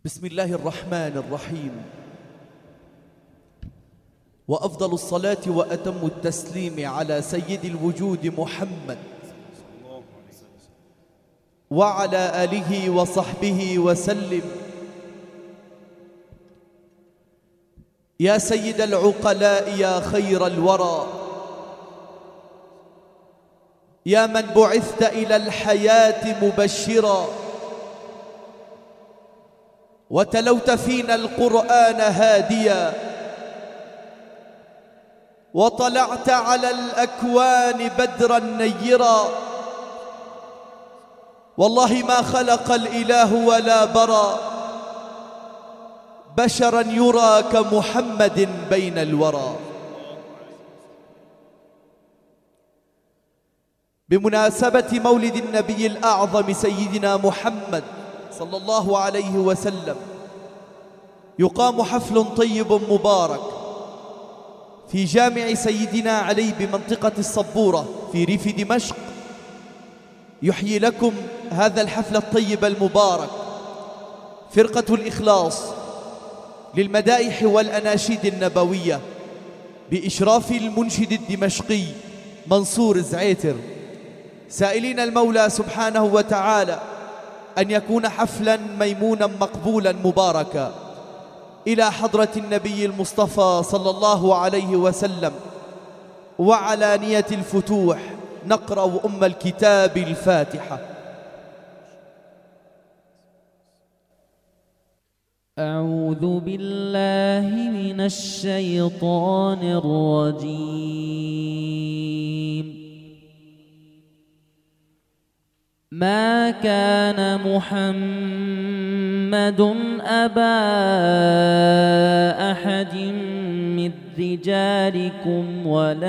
بسم الله الرحمن الرحيم. وأفضل الصلاة وأتم التسليم على سيد الوجود محمد وعلى آله وصحبه وسلم. يا سيد العقلاء يا خير الورى، يا من بعثت إلى الحياة مبشرا، وتلوت فينا القرآن هاديا، وطلعت على الأكوان بدرا نيرا. والله ما خلق الإله ولا برى بشرا يرى كمحمد بين الورى. بمناسبة مولد النبي الأعظم سيدنا محمد صلى الله عليه وسلم يقام حفل طيب مبارك في جامع سيدنا علي بمنطقة الصبورة في ريف دمشق. يحيي لكم هذا الحفل الطيب المبارك فرقة الإخلاص للمدائح والأناشيد النبوية بإشراف المنشد الدمشقي منصور زعيتر، سائلين المولى سبحانه وتعالى أن يكون حفلا ميمونا مقبولا مباركا إلى حضرة النبي المصطفى صلى الله عليه وسلم. وعلى نية الفتوح نقرأ أم الكتاب الفاتحة. أعوذ بالله من الشيطان الرجيم. ما كان محمد أبا أحد من رجالكم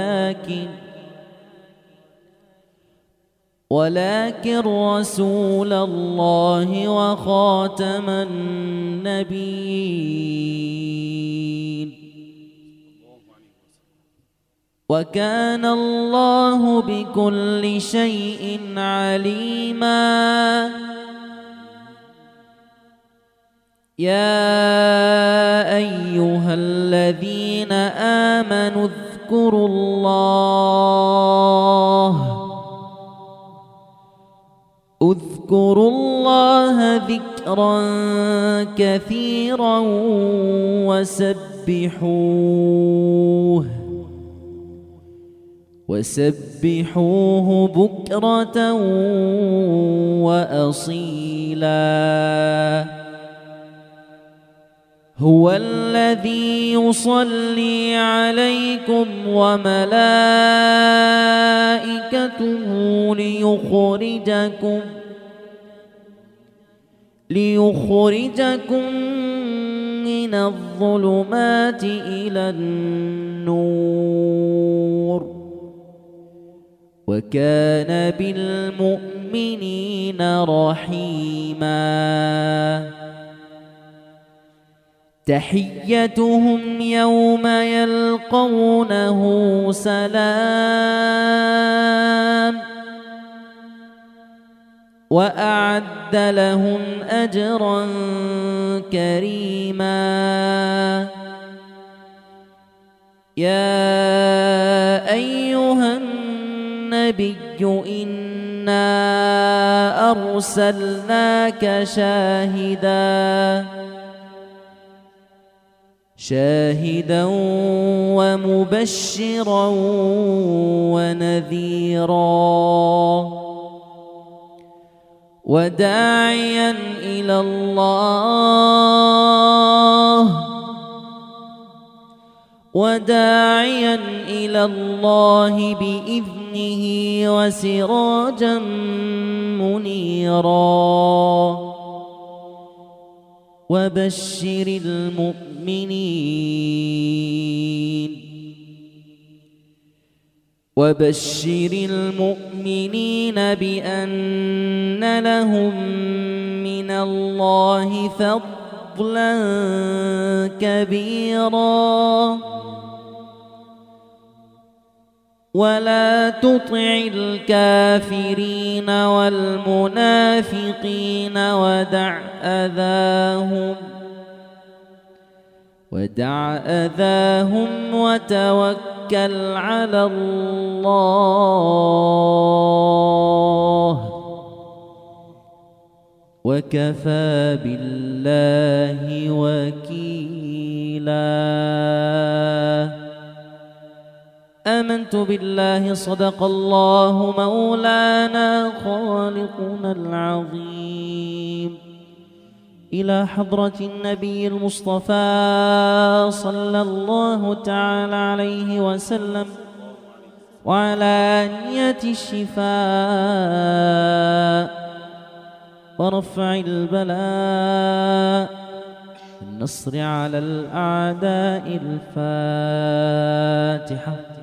ولكن رسول الله وخاتم النبيين، وكان الله بكل شيء عليما. يا أيها الذين آمنوا اذكروا الله ذكرا كثيرا وسبحوه بكرة وأصيلا. هو الذي يصلي عليكم وملائكته ليخرجكم من الظلمات إلى النور، وكان بالمؤمنين رحيما. تحيتهم يوم يلقونه سلام، وأعد لهم أجرا كريما. يا أيها النبي إنا أرسلناك شاهدا ومبشرا وداعيا إلى الله بإذنه وسراجا منيرا. وبشر المؤمنين بأن لهم من الله فضلا كبيرا. ولا تطع الكافرين والمنافقين ودع أذاهم وتوكل على الله وكفى بالله وكيلا. آمنت بالله صدق الله مولانا خالقنا العظيم. إلى حضرة النبي المصطفى صلى الله تعالى عليه وسلم وعلى نية الشفاء ورفع البلاء النصر على الأعداء. الفاتحة.